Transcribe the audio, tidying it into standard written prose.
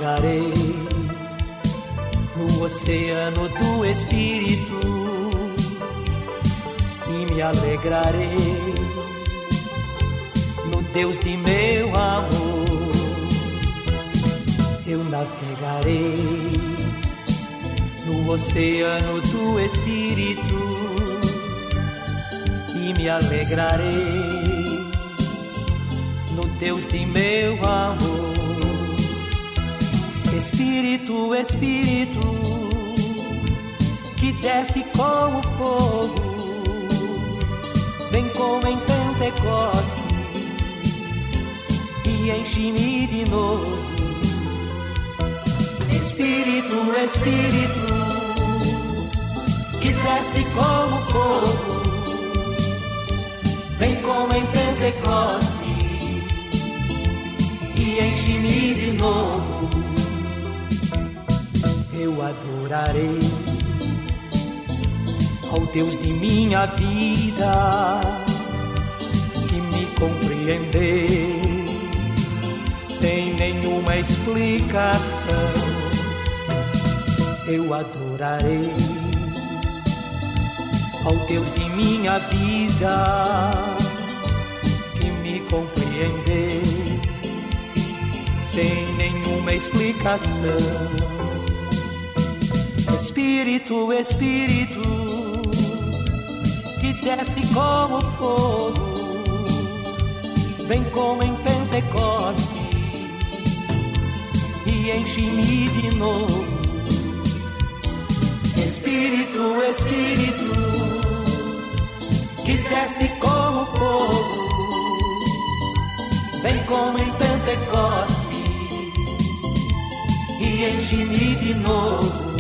navegarei no oceano do Espírito e me alegrarei no Deus de meu amor. Eu navegarei no oceano do Espírito e me alegrarei no Deus de meu amor. Espírito, Espírito, que desce como fogo, vem como em Pentecostes e enche-me de novo. Espírito, Espírito, que desce como fogo, vem como em Pentecostes e enche-me de novo. Eu adorarei ao Deus de minha vida, que me compreendeu sem nenhuma explicação. Eu adorarei ao Deus de minha vida, que me compreendeu sem nenhuma explicação. Espírito, Espírito, que desce como fogo, vem como em Pentecostes e enche-me de novo. Espírito, Espírito, que desce como fogo, vem como em Pentecostes e enche-me de novo.